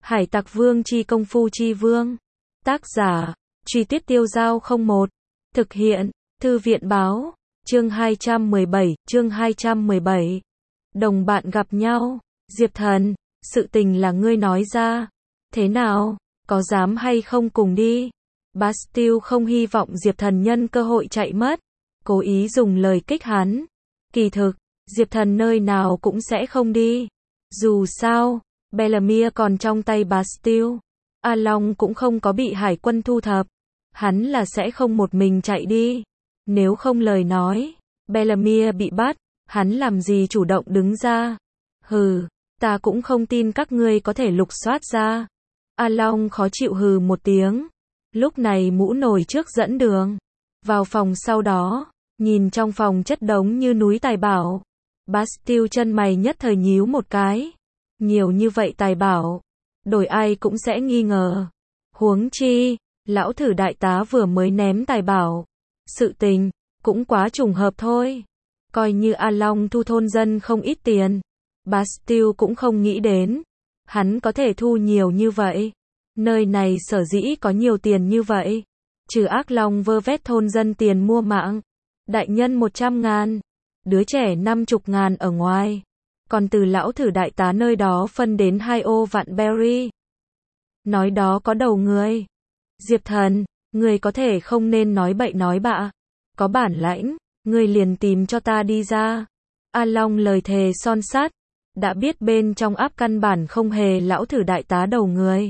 Hải Tặc Vương chi công phu chi vương. Tác giả, Truy Tuyết Tiêu Giao 01. Thực hiện, Thư viện Báo. Chương 217. Đồng bạn gặp nhau. Diệp Thần, sự tình là ngươi nói ra. Thế nào, có dám hay không cùng đi? Bastille không hy vọng Diệp Thần nhân cơ hội chạy mất, cố ý dùng lời kích hắn. Kỳ thực, Diệp Thần nơi nào cũng sẽ không đi. Dù sao, Bellemere còn trong tay Bastille. A Long cũng không có bị hải quân thu thập. Hắn là sẽ không một mình chạy đi. Nếu không lời nói, Bellemere bị bắt, hắn làm gì chủ động đứng ra. Hừ, ta cũng không tin các ngươi có thể lục soát ra. A Long khó chịu hừ một tiếng. Lúc này mũ nổi trước dẫn đường. Vào phòng sau đó, nhìn trong phòng chất đống như núi tài bảo. Bastille chân mày nhất thời nhíu một cái. Nhiều như vậy tài bảo, đổi ai cũng sẽ nghi ngờ. Huống chi, lão thử đại tá vừa mới ném tài bảo. Sự tình, cũng quá trùng hợp thôi. Coi như A Long thu thôn dân không ít tiền. Bastille cũng không nghĩ đến. Hắn có thể thu nhiều như vậy. Nơi này sở dĩ có nhiều tiền như vậy. Trừ ác long vơ vét thôn dân tiền mua mạng. Đại nhân 100.000. Đứa trẻ 50.000 ở ngoài. Còn từ lão thử đại tá nơi đó phân đến 2 ô vạn berry. Nói đó có đầu người. Diệp Thần, người có thể không nên nói bậy nói bạ. Có bản lãnh, người liền tìm cho ta đi ra. A Long lời thề son sắt. Đã biết bên trong áp căn bản không hề lão thử đại tá đầu người.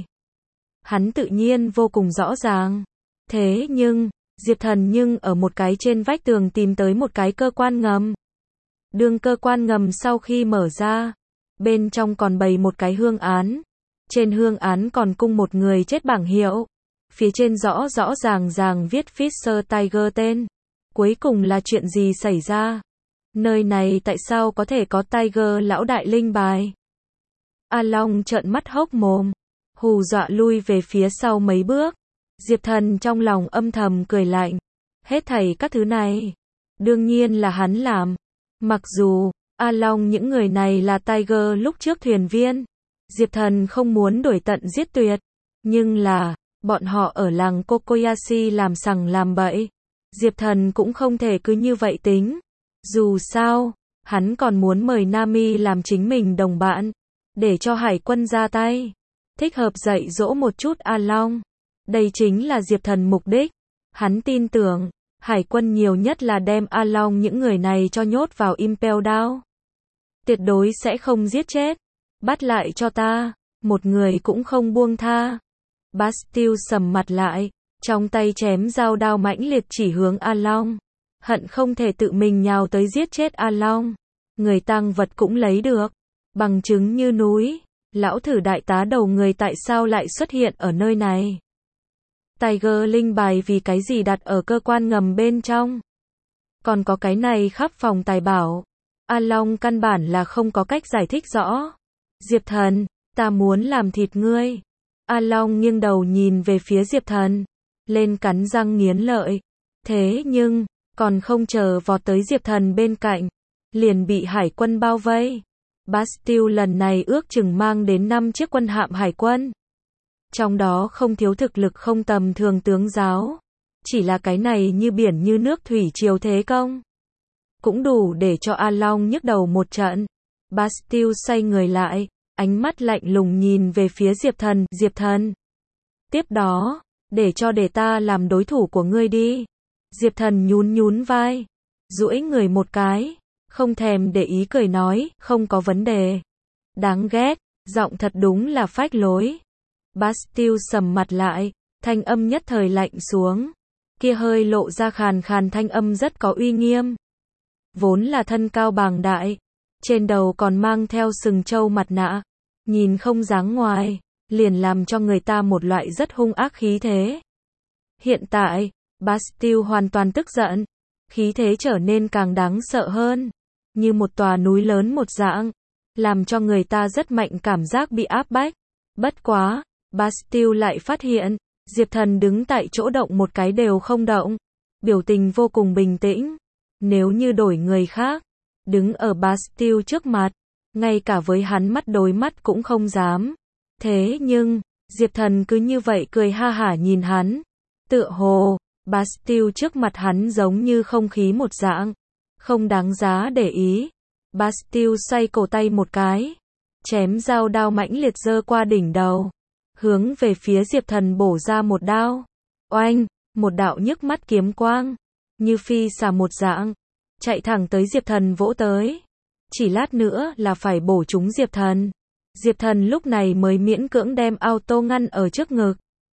Hắn tự nhiên vô cùng rõ ràng. Thế nhưng, Diệp Thần nhưng ở một cái trên vách tường tìm tới một cái cơ quan ngầm. Đường cơ quan ngầm sau khi mở ra, bên trong còn bày một cái hương án. Trên hương án còn cung một người chết bảng hiệu. Phía trên rõ ràng viết Fisher Tiger tên. Cuối cùng là chuyện gì xảy ra? Nơi này tại sao có thể có Tiger lão đại linh bài? A Long trợn mắt hốc mồm, hù dọa lui về phía sau mấy bước. Diệp Thần trong lòng âm thầm cười lạnh. Hết thảy các thứ này, đương nhiên là hắn làm. Mặc dù, A Long những người này là Tiger lúc trước thuyền viên. Diệp Thần không muốn đuổi tận giết tuyệt. Nhưng là, bọn họ ở làng Kokoyashi làm sằng làm bậy. Diệp Thần cũng không thể cứ như vậy tính. Dù sao, hắn còn muốn mời Nami làm chính mình đồng bạn. Để cho hải quân ra tay. Thích hợp dạy dỗ một chút A Long. Đây chính là Diệp Thần mục đích. Hắn tin tưởng, hải quân nhiều nhất là đem A Long những người này cho nhốt vào Impel Down. Tuyệt đối sẽ không giết chết. Bắt lại cho ta, một người cũng không buông tha. Bastille sầm mặt lại, trong tay chém dao đao mãnh liệt chỉ hướng A Long. Hận không thể tự mình nhào tới giết chết A Long. Người tang vật cũng lấy được. Bằng chứng như núi. Lão thử đại tá đầu người tại sao lại xuất hiện ở nơi này? Tiger linh bài vì cái gì đặt ở cơ quan ngầm bên trong? Còn có cái này khắp phòng tài bảo. A Long căn bản là không có cách giải thích rõ. Diệp Thần, ta muốn làm thịt ngươi. A Long nghiêng đầu nhìn về phía Diệp Thần. Lên cắn răng nghiến lợi. Thế nhưng, còn không chờ vọt tới Diệp Thần bên cạnh. Liền bị hải quân bao vây. Bastille lần này ước chừng mang đến 5 chiếc quân hạm hải quân. Trong đó không thiếu thực lực không tầm thường tướng giáo. Chỉ là cái này như biển như nước thủy triều thế công. Cũng đủ để cho A Long nhức đầu một trận. Bastille xoay người lại, ánh mắt lạnh lùng nhìn về phía Diệp Thần. Diệp Thần, tiếp đó, để ta làm đối thủ của ngươi đi. Diệp Thần nhún vai, duỗi người một cái, không thèm để ý cười nói, không có vấn đề. Đáng ghét, giọng thật đúng là phách lối. Bastille sầm mặt lại, thanh âm nhất thời lạnh xuống. Kia hơi lộ ra khàn khàn thanh âm rất có uy nghiêm. Vốn là thân cao bàng đại, trên đầu còn mang theo sừng trâu mặt nạ, nhìn không dáng ngoài, liền làm cho người ta một loại rất hung ác khí thế. Hiện tại, Bastille hoàn toàn tức giận, khí thế trở nên càng đáng sợ hơn, như một tòa núi lớn một dạng, làm cho người ta rất mạnh cảm giác bị áp bách. Bất quá, Bastille lại phát hiện, Diệp Thần đứng tại chỗ động một cái đều không động, biểu tình vô cùng bình tĩnh. Nếu như đổi người khác, đứng ở Bastille trước mặt, ngay cả với hắn mắt đối mắt cũng không dám. Thế nhưng, Diệp Thần cứ như vậy cười ha hả nhìn hắn. Tựa hồ, Bastille trước mặt hắn giống như không khí một dạng. Không đáng giá để ý. Bastille xoay cổ tay một cái. Chém dao đao mãnh liệt giơ qua đỉnh đầu. Hướng về phía Diệp Thần bổ ra một đao. Oanh, một đạo nhức mắt kiếm quang. Như phi xà một dạng. Chạy thẳng tới Diệp Thần vỗ tới. Chỉ lát nữa là phải bổ trúng Diệp Thần. Diệp Thần lúc này mới miễn cưỡng đem auto ngăn ở trước ngực.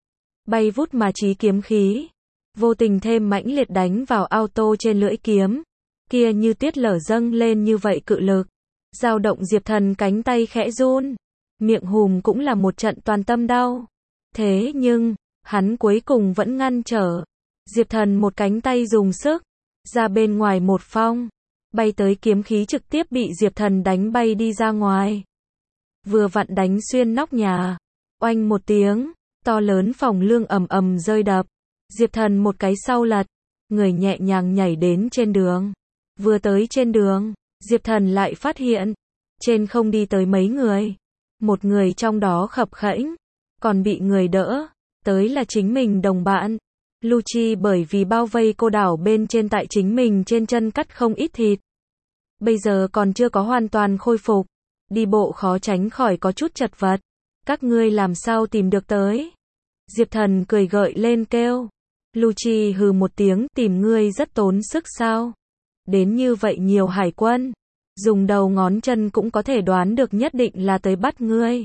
Bay vút mà chí kiếm khí. Vô tình thêm mãnh liệt đánh vào auto trên lưỡi kiếm. Kia như tiết lở dâng lên như vậy cự lực. Dao động Diệp Thần cánh tay khẽ run. Miệng hùm cũng là một trận toàn tâm đau. Thế nhưng, hắn cuối cùng vẫn ngăn trở. Diệp Thần một cánh tay dùng sức. Ra bên ngoài một phong. Bay tới kiếm khí trực tiếp bị Diệp Thần đánh bay đi ra ngoài. Vừa vặn đánh xuyên nóc nhà. Oanh một tiếng. To lớn phòng lương ầm ầm rơi đập. Diệp Thần một cái sau lật. Người nhẹ nhàng nhảy đến trên đường. Vừa tới trên đường, Diệp Thần lại phát hiện. Trên không đi tới mấy người. Một người trong đó khập khẽnh. Còn bị người đỡ. Tới là chính mình đồng bạn. Lucci bởi vì bao vây cô đảo bên trên tại chính mình trên chân cắt không ít thịt. Bây giờ còn chưa có hoàn toàn khôi phục. Đi bộ khó tránh khỏi có chút chật vật. Các ngươi làm sao tìm được tới? Diệp Thần cười gợi lên kêu. Lucci hừ một tiếng, tìm ngươi rất tốn sức sao? Đến như vậy nhiều hải quân. Dùng đầu ngón chân cũng có thể đoán được nhất định là tới bắt ngươi.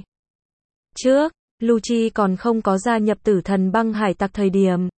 Trước, Lucci còn không có gia nhập Tử Thần băng hải tặc thời điểm.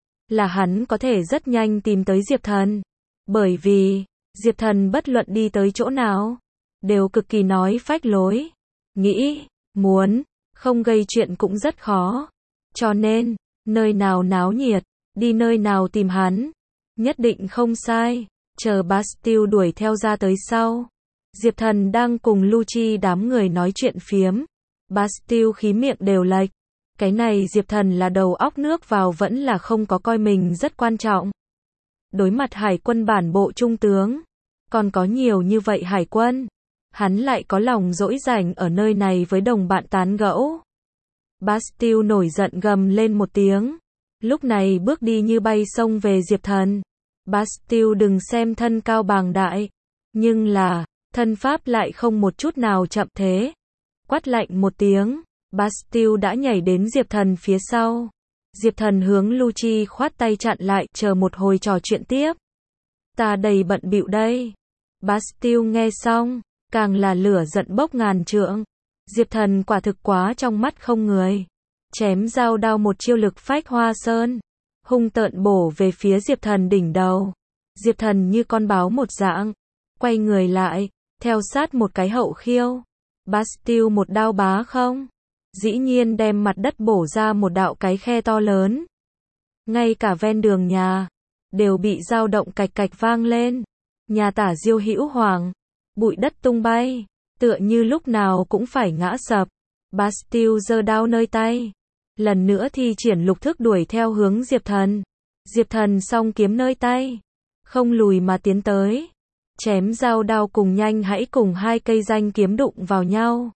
Là hắn có thể rất nhanh tìm tới Diệp Thần. Bởi vì, Diệp Thần bất luận đi tới chỗ nào, đều cực kỳ nói phách lối. Nghĩ, muốn, không gây chuyện cũng rất khó. Cho nên, nơi nào náo nhiệt, đi nơi nào tìm hắn. Nhất định không sai. Chờ Bastille đuổi theo ra tới sau. Diệp Thần đang cùng Lucci đám người nói chuyện phiếm. Bastille khí miệng đều lệch. Cái này Diệp Thần là đầu óc nước vào vẫn là không có coi mình rất quan trọng. Đối mặt hải quân bản bộ trung tướng. Còn có nhiều như vậy hải quân. Hắn lại có lòng dỗi rảnh ở nơi này với đồng bạn tán gẫu. Bastille nổi giận gầm lên một tiếng. Lúc này bước đi như bay xông về Diệp Thần. Bastille đừng xem thân cao bàng đại. Nhưng là, thân pháp lại không một chút nào chậm thế. Quát lạnh một tiếng. Bastille đã nhảy đến Diệp Thần phía sau. Diệp Thần hướng Lucci khoát tay chặn lại, chờ một hồi trò chuyện tiếp. Ta đầy bận bịu đây. Bastille nghe xong, càng là lửa giận bốc ngàn trượng. Diệp Thần quả thực quá trong mắt không người. Chém dao đao một chiêu lực phách hoa sơn. Hung tợn bổ về phía Diệp Thần đỉnh đầu. Diệp Thần như con báo một dạng. Quay người lại, theo sát một cái hậu khiêu. Bastille một đao bá không. Dĩ nhiên đem mặt đất bổ ra một đạo cái khe to lớn. Ngay cả ven đường nhà, đều bị dao động cạch cạch vang lên. Nhà Tả Diêu hữu hoàng, bụi đất tung bay, tựa như lúc nào cũng phải ngã sập. Bastille giơ đao nơi tay. Lần nữa thi triển lục thức đuổi theo hướng Diệp Thần. Diệp Thần song kiếm nơi tay. Không lùi mà tiến tới. Chém dao đao cùng nhanh hãy cùng hai cây danh kiếm đụng vào nhau.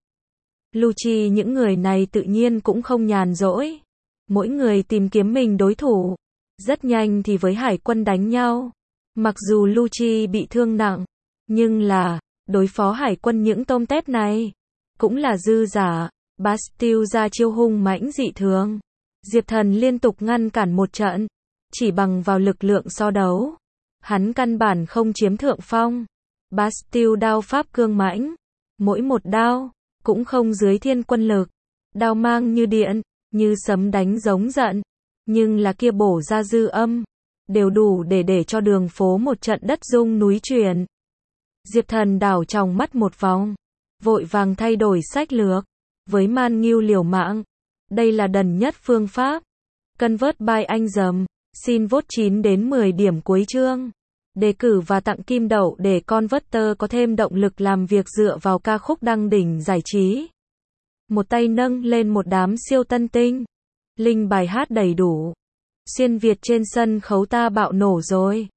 Lucci những người này tự nhiên cũng không nhàn rỗi. Mỗi người tìm kiếm mình đối thủ. Rất nhanh thì với hải quân đánh nhau. Mặc dù Lucci bị thương nặng. Nhưng là, đối phó hải quân những tôm tép này. Cũng là dư giả. Bastille ra chiêu hung mãnh dị thường. Diệp Thần liên tục ngăn cản một trận. Chỉ bằng vào lực lượng so đấu. Hắn căn bản không chiếm thượng phong. Bastille đao pháp cương mãnh. Mỗi một đao, cũng không dưới thiên quân lực. Đao mang như điện, như sấm đánh giống giận. Nhưng là kia bổ ra dư âm. Đều đủ để cho đường phố một trận đất rung núi chuyển. Diệp Thần đảo trong mắt một vòng. Vội vàng thay đổi sách lược. Với Man Ngưu liều mạng. Đây là đần nhất phương pháp. Convert by anh dầm. Xin vote 9 đến 10 điểm cuối chương. Đề cử và tặng kim đậu để Converter có thêm động lực làm việc dựa vào ca khúc đăng đỉnh giải trí. Một tay nâng lên một đám siêu tân tinh. Link bài hát đầy đủ. Xuyên Việt trên sân khấu ta bạo nổ rồi.